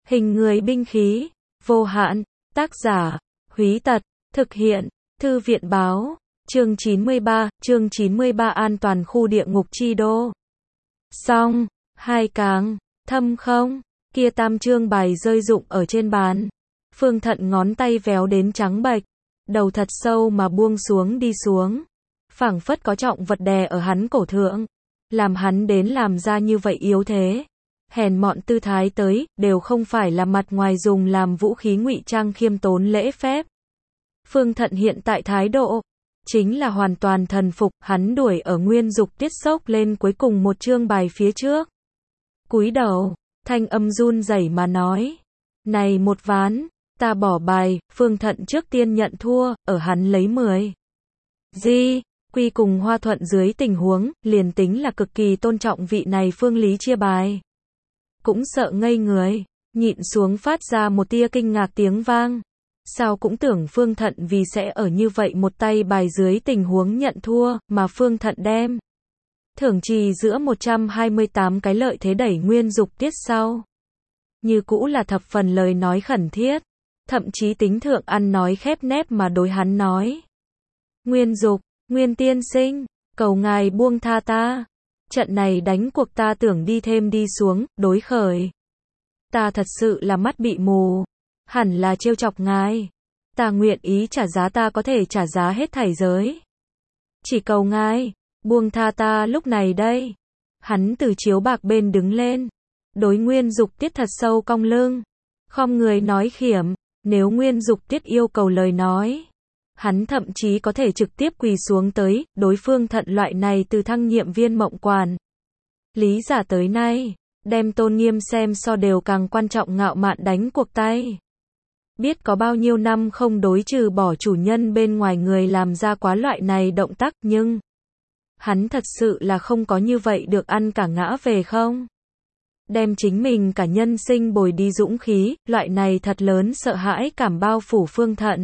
Hình người binh khí, vô hạn, tác giả, Húy Tật, thực hiện, Thư viện báo, chương 93 an toàn khu địa ngục chi đô. Xong, hai càng, thâm không, kia tam chương bài rơi rụng ở trên bàn. Phương Thận ngón tay véo đến trắng bệch, đầu thật sâu mà buông xuống đi xuống. Phảng phất có trọng vật đè ở hắn cổ thượng, làm hắn đến làm ra như vậy yếu thế. Hèn mọn tư thái tới, đều không phải là mặt ngoài dùng làm vũ khí ngụy trang khiêm tốn lễ phép. Phương Thận hiện tại thái độ, chính là hoàn toàn thần phục, hắn đuổi ở Nguyên Dục Tiết sốc lên cuối cùng một chương bài phía trước. Cúi đầu, thanh âm run rẩy mà nói, này một ván, ta bỏ bài. Phương Thận trước tiên nhận thua, ở hắn lấy 10. Quy cùng Hoa Thuận dưới tình huống, liền tính là cực kỳ tôn trọng vị này Phương Lý chia bài. Cũng sợ ngây người, nhịn xuống phát ra một tia kinh ngạc tiếng vang. Sao cũng tưởng Phương Thận vì sẽ ở như vậy một tay bài dưới tình huống nhận thua, mà Phương Thận đem thưởng trì giữa 128 cái lợi thế đẩy Nguyên Dục Tiết sau. Như cũ là thập phần lời nói khẩn thiết, thậm chí tính thượng ăn nói khép nép mà đối hắn nói. Nguyên Dục, Nguyên tiên sinh, cầu ngài buông tha ta. Trận này đánh cuộc ta tưởng đi thêm đi xuống, đối khởi. Ta thật sự là mắt bị mù. Hẳn là trêu chọc ngài. Ta nguyện ý trả giá, ta có thể trả giá hết thảy giới. Chỉ cầu ngài, buông tha ta lúc này đây. Hắn từ chiếu bạc bên đứng lên. Đối Nguyên Dục Tiết thật sâu cong lưng. Khom người nói khiểm, nếu Nguyên Dục Tiết yêu cầu lời nói. Hắn thậm chí có thể trực tiếp quỳ xuống tới, đối Phương Thận loại này từ thăng nhiệm viên mộng quản. Lý giả tới nay, đem tôn nghiêm xem so đều càng quan trọng ngạo mạn đánh cuộc tay. Biết có bao nhiêu năm không đối trừ bỏ chủ nhân bên ngoài người làm ra quá loại này động tác, nhưng hắn thật sự là không có như vậy được ăn cả ngã về không. Đem chính mình cả nhân sinh bồi đi dũng khí, loại này thật lớn sợ hãi cảm bao phủ Phương Thận.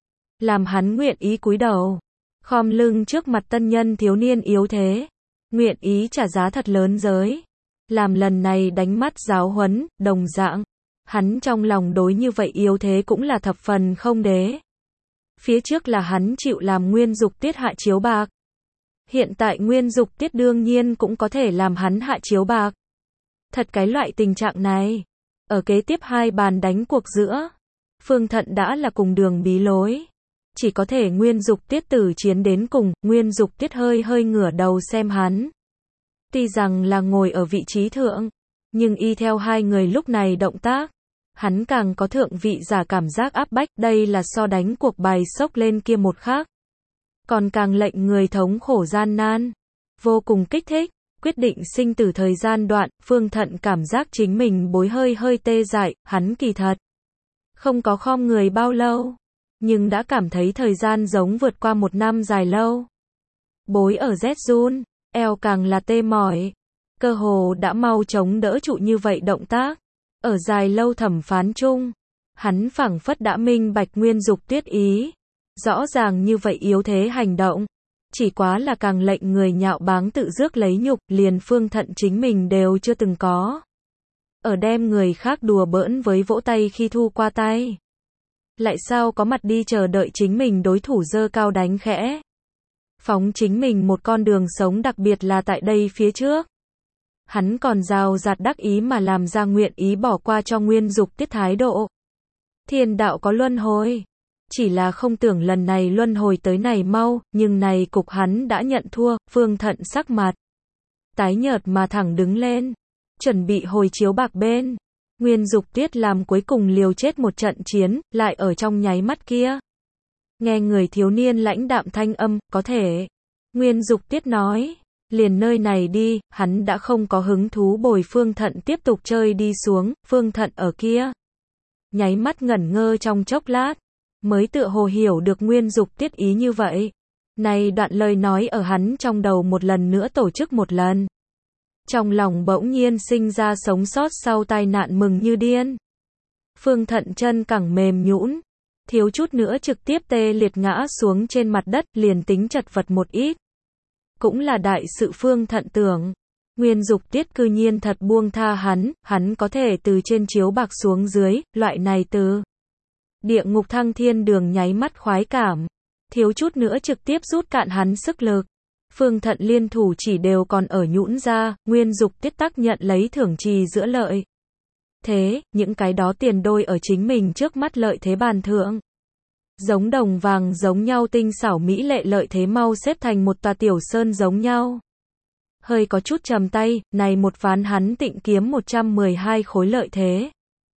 Làm hắn nguyện ý cúi đầu, khom lưng trước mặt tân nhân thiếu niên yếu thế, nguyện ý trả giá thật lớn giới, làm lần này đánh mắt giáo huấn. Đồng dạng, hắn trong lòng đối như vậy yếu thế cũng là thập phần không đế. Phía trước là hắn chịu làm Nguyên Dục Tiết hạ chiếu bạc, hiện tại Nguyên Dục Tiết đương nhiên cũng có thể làm hắn hạ chiếu bạc. Thật cái loại tình trạng này, ở kế tiếp hai bàn đánh cuộc giữa, Phương Thận đã là cùng đường bí lối. Chỉ có thể Nguyên Dục Tiết tử chiến đến cùng. Nguyên Dục Tiết hơi ngửa đầu xem hắn. Tuy rằng là ngồi ở vị trí thượng, nhưng y theo hai người lúc này động tác, hắn càng có thượng vị giả cảm giác áp bách. Đây là so đánh cuộc bài sốc lên kia một khác, còn càng lệnh người thống khổ gian nan, vô cùng kích thích. Quyết định sinh tử thời gian đoạn, Phương Thận cảm giác chính mình bối hơi tê dại. Hắn kỳ thật không có khom người bao lâu, nhưng đã cảm thấy thời gian giống vượt qua một năm dài lâu. Bối ở rét run, eo càng là tê mỏi, cơ hồ đã mau chống đỡ trụ như vậy động tác. Ở dài lâu thẩm phán chung, hắn phảng phất đã minh bạch Nguyên Dục Tiết ý. Rõ ràng như vậy yếu thế hành động, chỉ quá là càng lệnh người nhạo báng tự rước lấy nhục, liền Phương Thận chính mình đều chưa từng có. Ở đem người khác đùa bỡn với vỗ tay khi thu qua tay. Lại sao có mặt đi chờ đợi chính mình đối thủ giơ cao đánh khẽ. Phóng chính mình một con đường sống, đặc biệt là tại đây phía trước. Hắn còn rào rạt đắc ý mà làm ra nguyện ý bỏ qua cho Nguyên Dục Tiết thái độ. Thiên đạo có luân hồi. Chỉ là không tưởng lần này luân hồi tới này mau, nhưng này cục hắn đã nhận thua. Phương Thận sắc mặt tái nhợt mà thẳng đứng lên, chuẩn bị hồi chiếu bạc bên. Nguyên Dục Tiết làm cuối cùng liều chết một trận chiến, lại ở trong nháy mắt kia. Nghe người thiếu niên lãnh đạm thanh âm, có thể. Nguyên Dục Tiết nói, liền nơi này đi. Hắn đã không có hứng thú bồi Phương Thận tiếp tục chơi đi xuống. Phương Thận ở kia nháy mắt ngẩn ngơ trong chốc lát, mới tựa hồ hiểu được Nguyên Dục Tiết ý như vậy. Này đoạn lời nói ở hắn trong đầu một lần nữa tổ chức một lần. Trong lòng bỗng nhiên sinh ra sống sót sau tai nạn mừng như điên. Phương Thận chân cẳng mềm nhũn, thiếu chút nữa trực tiếp tê liệt ngã xuống trên mặt đất, liền tính chật vật một ít. Cũng là đại sự Phương Thận tưởng. Nguyên Dục Tiết cư nhiên thật buông tha hắn có thể từ trên chiếu bạc xuống dưới, loại này từ địa ngục thăng thiên đường nháy mắt khoái cảm, thiếu chút nữa trực tiếp rút cạn hắn sức lực. Phương Thận liên thủ chỉ đều còn ở nhũn ra, Nguyên Dục Tiết tắc nhận lấy thưởng trì giữa lợi thế, những cái đó tiền đôi ở chính mình trước mắt lợi thế bàn thượng. Giống đồng vàng giống nhau tinh xảo mỹ lệ lợi thế mau xếp thành một tòa tiểu sơn giống nhau. Hơi có chút trầm tay, này một ván hắn tịnh kiếm 112 khối lợi thế.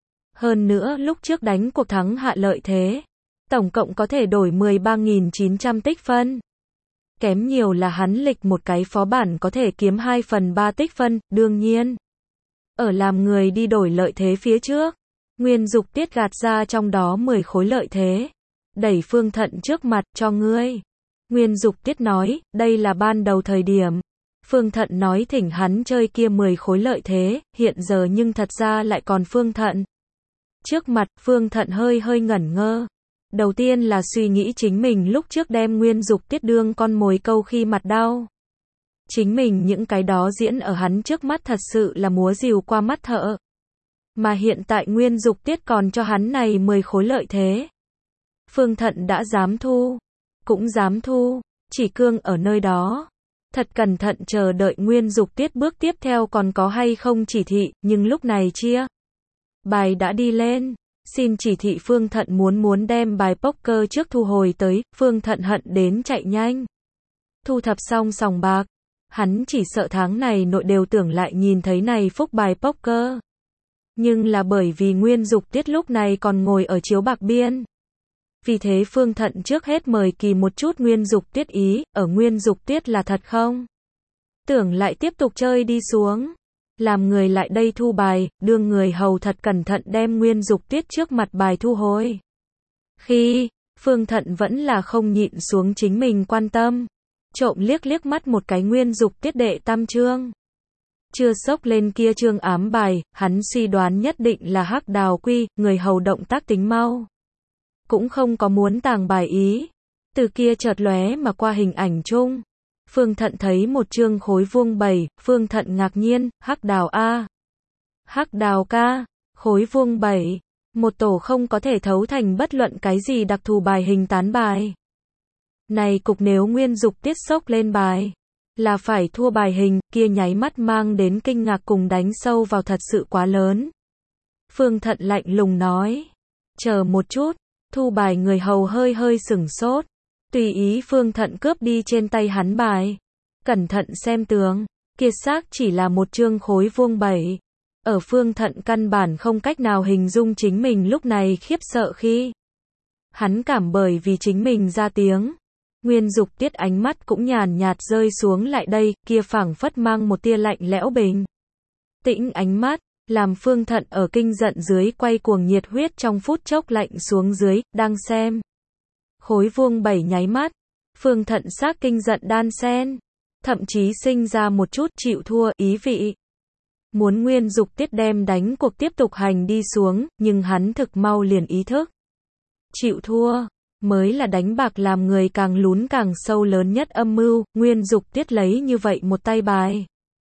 Hơn nữa lúc trước đánh cuộc thắng hạ lợi thế, tổng cộng có thể đổi 13.900 tích phân. Kém nhiều là hắn lịch một cái phó bản có thể kiếm 2/3 tích phân, đương nhiên. Ở làm người đi đổi lợi thế phía trước, Nguyên Dục Tiết gạt ra trong đó 10 khối lợi thế. Đẩy Phương Thận trước mặt, cho ngươi. Nguyên Dục Tiết nói, đây là ban đầu thời điểm. Phương Thận nói thỉnh hắn chơi kia 10 khối lợi thế, hiện giờ nhưng thật ra lại còn Phương Thận. Trước mặt, Phương Thận hơi ngẩn ngơ. Đầu tiên là suy nghĩ chính mình lúc trước đem Nguyên Dục Tiết đương con mồi câu khi mặt đau. Chính mình những cái đó diễn ở hắn trước mắt thật sự là múa rìu qua mắt thợ. Mà hiện tại Nguyên Dục Tiết còn cho hắn này 10 khối lợi thế. Phương Thận đã dám thu, cũng dám thu, chỉ cương ở nơi đó. Thật cẩn thận chờ đợi Nguyên Dục Tiết bước tiếp theo còn có hay không chỉ thị, nhưng lúc này chia. Bài đã đi lên, xin chỉ thị Phương Thận muốn đem bài poker trước thu hồi tới, Phương Thận hận đến chạy nhanh. Thu thập xong sòng bạc, hắn chỉ sợ tháng này nội đều tưởng lại nhìn thấy này phúc bài poker. Nhưng là bởi vì Nguyên Dục Tiết lúc này còn ngồi ở chiếu bạc biên. Vì thế Phương Thận trước hết mời kỳ một chút Nguyên Dục Tiết ý, ở Nguyên Dục Tiết là thật không? Tưởng lại tiếp tục chơi đi xuống. Làm người lại đây thu bài, đương người hầu thật cẩn thận đem Nguyên Dục Tiết trước mặt bài thu hồi. Khi, Phương Thận vẫn là không nhịn xuống chính mình quan tâm. Trộm liếc mắt một cái Nguyên Dục Tiết đệ tam chương. Chưa xốc lên kia chương ám bài, hắn suy đoán nhất định là Hắc Đào Quy, người hầu động tác tính mau. Cũng không có muốn tàng bài ý. Từ kia chợt lóe mà qua hình ảnh chung. Phương Thận thấy một chương khối vuông 7, Phương Thận ngạc nhiên, Hắc Đào A. Hắc Đào ca, khối vuông 7. Một tổ không có thể thấu thành bất luận cái gì đặc thù bài hình tán bài. Này cục nếu Nguyên Dục Tiết xốc lên bài, là phải thua bài hình, kia nháy mắt mang đến kinh ngạc cùng đánh sâu vào thật sự quá lớn. Phương Thận lạnh lùng nói, chờ một chút. Thu bài người hầu hơi sửng sốt. Tùy ý Phương Thận cướp đi trên tay hắn bài. Cẩn thận xem tướng. Kia xác chỉ là một chương khối vuông 7. Ở Phương Thận căn bản không cách nào hình dung chính mình lúc này khiếp sợ khi. Hắn cảm bởi vì chính mình ra tiếng. Nguyên Dục Tiết ánh mắt cũng nhàn nhạt rơi xuống lại đây, kia phảng phất mang một tia lạnh lẽo bình. Tĩnh ánh mắt. Làm Phương Thận ở kinh giận dưới quay cuồng nhiệt huyết trong phút chốc lạnh xuống dưới, đang xem. Khối vuông 7 nháy mắt. Phương Thận xác kinh giận đan xen. Thậm chí sinh ra một chút chịu thua ý vị. Muốn Nguyên Dục Tiết đem đánh cuộc tiếp tục hành đi xuống, nhưng hắn thực mau liền ý thức. Chịu thua, mới là đánh bạc làm người càng lún càng sâu lớn nhất âm mưu, Nguyên Dục Tiết lấy như vậy một tay bài.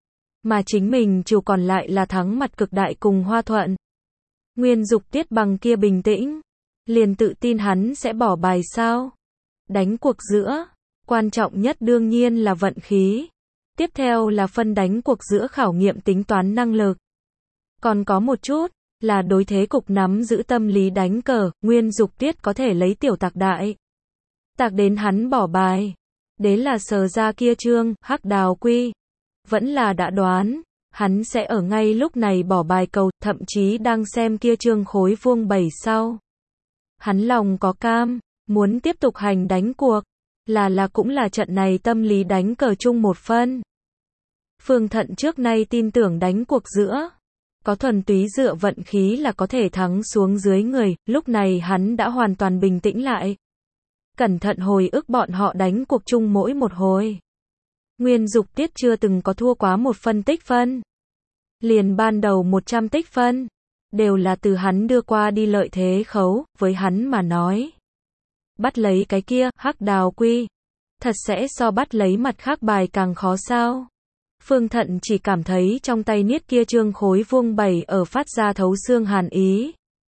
Mà chính mình chủ còn lại là thắng mặt cực đại cùng Hoa Thuận. Nguyên Dục Tiết bằng kia bình tĩnh, liền tự tin hắn sẽ bỏ bài sao? Đánh cuộc giữa, quan trọng nhất đương nhiên là vận khí. Tiếp theo là phân đánh cuộc giữa khảo nghiệm tính toán năng lực. Còn có một chút, là đối thế cục nắm giữ tâm lý đánh cờ, Nguyên Dục Tiết có thể lấy tiểu tạc đại. Tạc đến hắn bỏ bài. Đế là sờ ra kia chương, Hắc Đào Quy. Vẫn là đã đoán, hắn sẽ ở ngay lúc này bỏ bài cầu, thậm chí đang xem kia chương khối vuông 7 sau. Hắn lòng có cam, muốn tiếp tục hành đánh cuộc, là cũng là trận này tâm lý đánh cờ chung một phân. Phương Thận trước nay tin tưởng đánh cuộc giữa, có thuần túy dựa vận khí là có thể thắng xuống dưới người, lúc này hắn đã hoàn toàn bình tĩnh lại. Cẩn thận hồi ức bọn họ đánh cuộc chung mỗi một hồi. Nguyên Dục Tiết chưa từng có thua quá một phân tích phân. Liền ban đầu 100 tích phân, đều là từ hắn đưa qua đi lợi thế khấu, với hắn mà nói. Bắt lấy cái kia, Hắc Đào Quy, thật sẽ so bắt lấy mặt khác bài càng khó sao. Phương Thận chỉ cảm thấy trong tay niết kia trương khối vuông bày ở phát ra thấu xương hàn ý.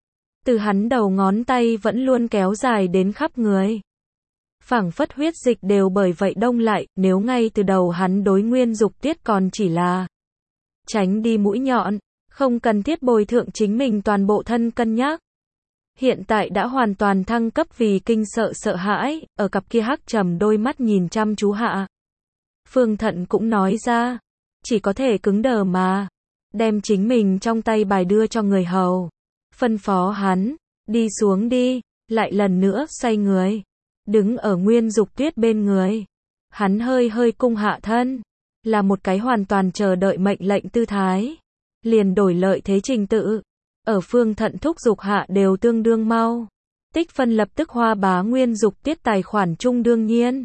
Từ hắn đầu ngón tay vẫn luôn kéo dài đến khắp người. Phảng phất huyết dịch đều bởi vậy đông lại, nếu ngay từ đầu hắn đối Nguyên Dục Tiết còn chỉ là tránh đi mũi nhọn, không cần thiết bồi thượng chính mình toàn bộ thân cân nhắc. Hiện tại đã hoàn toàn thăng cấp vì kinh sợ hãi, ở cặp kia hắc trầm đôi mắt nhìn chăm chú hạ. Phương Thận cũng nói ra, chỉ có thể cứng đờ mà, đem chính mình trong tay bài đưa cho người hầu. Phân phó hắn, đi xuống đi, lại lần nữa xoay người, đứng ở Nguyên Dục Tuyết bên người. Hắn hơi hơi cung hạ thân, là một cái hoàn toàn chờ đợi mệnh lệnh tư thái. Liền đổi lợi thế trình tự, ở Phương Thận thúc dục hạ đều tương đương mau. Tích phân lập tức hoa bá Nguyên Dục Tiết tài khoản chung đương nhiên.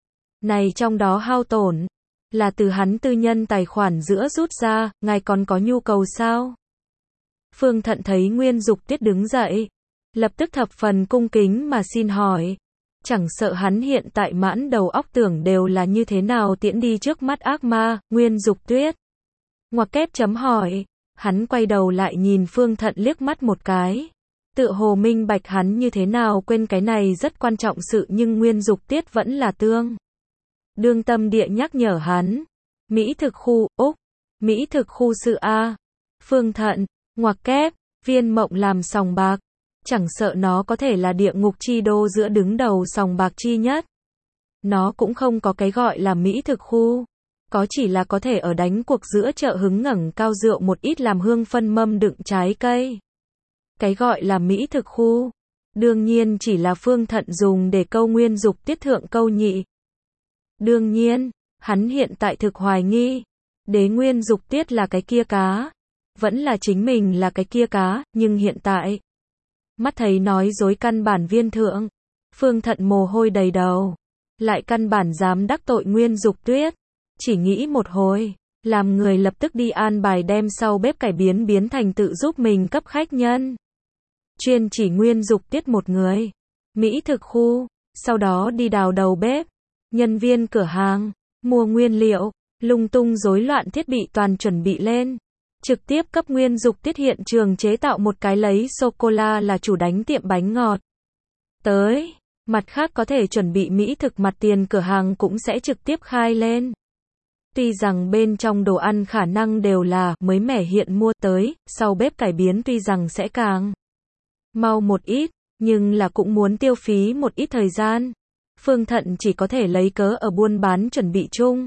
Này trong đó hao tổn, là từ hắn tư nhân tài khoản giữa rút ra, ngài còn có nhu cầu sao? Phương Thận thấy Nguyên Dục Tiết đứng dậy, lập tức thập phần cung kính mà xin hỏi. Chẳng sợ hắn hiện tại mãn đầu óc tưởng đều là như thế nào tiễn đi trước mắt ác ma, Nguyên Dục Tuyết. Ngoặc kép chấm hỏi, hắn quay đầu lại nhìn Phương Thận liếc mắt một cái. Tựa hồ minh bạch hắn như thế nào quên cái này rất quan trọng sự nhưng Nguyên Dục Tiết vẫn là tương đương tâm địa nhắc nhở hắn. Mỹ thực khu, Úc, Mỹ thực khu sự A. Phương Thận, ngoặc kép, viên mộng làm sòng bạc. Chẳng sợ nó có thể là địa ngục chi đô giữa đứng đầu sòng bạc chi nhất. Nó cũng không có cái gọi là Mỹ thực khu. Có chỉ là có thể ở đánh cuộc giữa chợ hứng ngẩng cao rượu một ít làm hương phân mâm đựng trái cây. Cái gọi là Mỹ thực khu, đương nhiên chỉ là Phương Thận dùng để câu Nguyên Dục Tiết thượng câu nhị. Đương nhiên, hắn hiện tại thực hoài nghi, đế Nguyên Dục Tiết là cái kia cá, vẫn là chính mình là cái kia cá, nhưng hiện tại, mắt thấy nói dối căn bản viên thượng, Phương Thận mồ hôi đầy đầu, lại căn bản dám đắc tội Nguyên Dục Tuyết, chỉ nghĩ một hồi, làm người lập tức đi an bài đem sau bếp cải biến thành tự giúp mình cấp khách nhân. Chuyên chỉ Nguyên Dục Tiết một người, Mỹ thực khu, sau đó đi đào đầu bếp, nhân viên cửa hàng, mua nguyên liệu, lung tung rối loạn thiết bị toàn chuẩn bị lên. Trực tiếp cấp Nguyên Dục Tiết hiện trường chế tạo một cái lấy sô-cô-la là chủ đánh tiệm bánh ngọt. Tới, mặt khác có thể chuẩn bị mỹ thực mặt tiền cửa hàng cũng sẽ trực tiếp khai lên. Tuy rằng bên trong đồ ăn khả năng đều là mới mẻ hiện mua tới, sau bếp cải biến tuy rằng sẽ càng mau một ít, nhưng là cũng muốn tiêu phí một ít thời gian. Phương Thận chỉ có thể lấy cớ ở buôn bán chuẩn bị chung.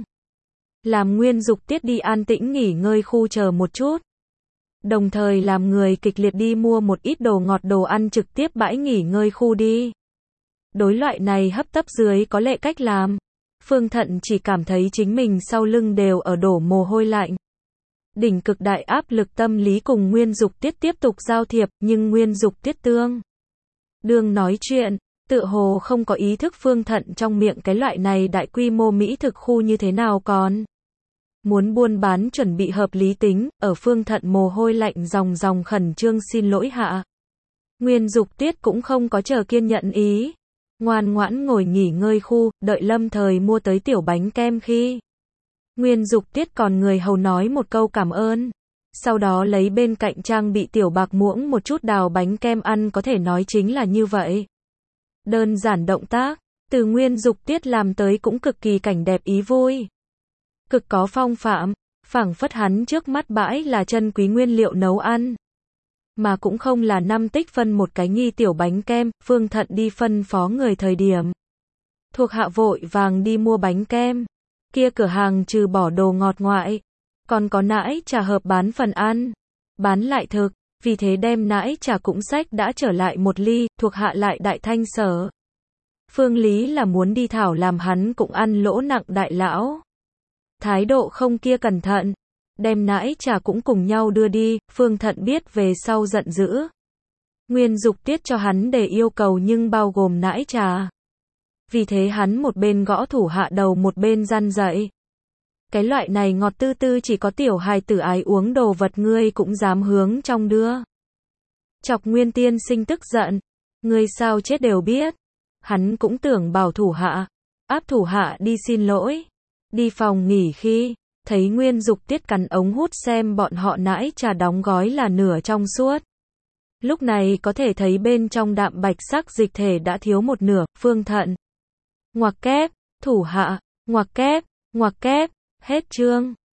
Làm Nguyên Dục Tiết đi an tĩnh nghỉ ngơi khu chờ một chút. Đồng thời làm người kịch liệt đi mua một ít đồ ngọt đồ ăn trực tiếp bãi nghỉ ngơi khu đi. Đối loại này hấp tấp dưới có lệ cách làm. Phương Thận chỉ cảm thấy chính mình sau lưng đều ở đổ mồ hôi lạnh. Đỉnh cực đại áp lực tâm lý cùng Nguyên Dục Tiết tiếp tục giao thiệp, nhưng Nguyên Dục Tiết tương đương nói chuyện, tựa hồ không có ý thức Phương Thận trong miệng cái loại này đại quy mô Mỹ thực khu như thế nào còn. Muốn buôn bán chuẩn bị hợp lý tính, ở Phương Thận mồ hôi lạnh ròng khẩn trương xin lỗi hạ. Nguyên Dục Tiết cũng không có chờ kiên nhẫn ý. Ngoan ngoãn ngồi nghỉ ngơi khu, đợi lâm thời mua tới tiểu bánh kem khi. Nguyên Dục Tiết còn người hầu nói một câu cảm ơn. Sau đó lấy bên cạnh trang bị tiểu bạc muỗng một chút đào bánh kem ăn có thể nói chính là như vậy. Đơn giản động tác, từ Nguyên Dục Tiết làm tới cũng cực kỳ cảnh đẹp ý vui. Cực có phong phạm, phảng phất hắn trước mắt bãi là chân quý nguyên liệu nấu ăn. Mà cũng không là 5 tích phân một cái nghi tiểu bánh kem, Phương Thận đi phân phó người thời điểm. Thuộc hạ vội vàng đi mua bánh kem. Kia cửa hàng trừ bỏ đồ ngọt ngoại, còn có nãi trà hợp bán phần ăn. Bán lại thực, vì thế đem nãi trà cũng xách đã trở lại một ly, thuộc hạ lại đại thanh sở. Phương Lý là muốn đi thảo làm hắn cũng ăn lỗ nặng đại lão. Thái độ không kia cẩn thận. Đem nãi trà cũng cùng nhau đưa đi, Phương Thận biết về sau giận dữ. Nguyên Dục Tiết cho hắn để yêu cầu nhưng bao gồm nãi trà. Vì thế hắn một bên gõ thủ hạ đầu một bên răn dạy. Cái loại này ngọt tư tư chỉ có tiểu hài tử ái uống đồ vật ngươi cũng dám hướng trong đưa. Chọc Nguyên Tiên Sinh tức giận. Ngươi sao chết đều biết. Hắn cũng tưởng bảo thủ hạ. Áp thủ hạ đi xin lỗi. Đi phòng nghỉ khi thấy Nguyên Dục Tiết cắn ống hút xem bọn họ nãi trà đóng gói là nửa trong suốt. Lúc này có thể thấy bên trong đạm bạch sắc dịch thể đã thiếu một nửa, Phương Thận. Ngoặc kép, thủ hạ, ngoặc kép, hết chương.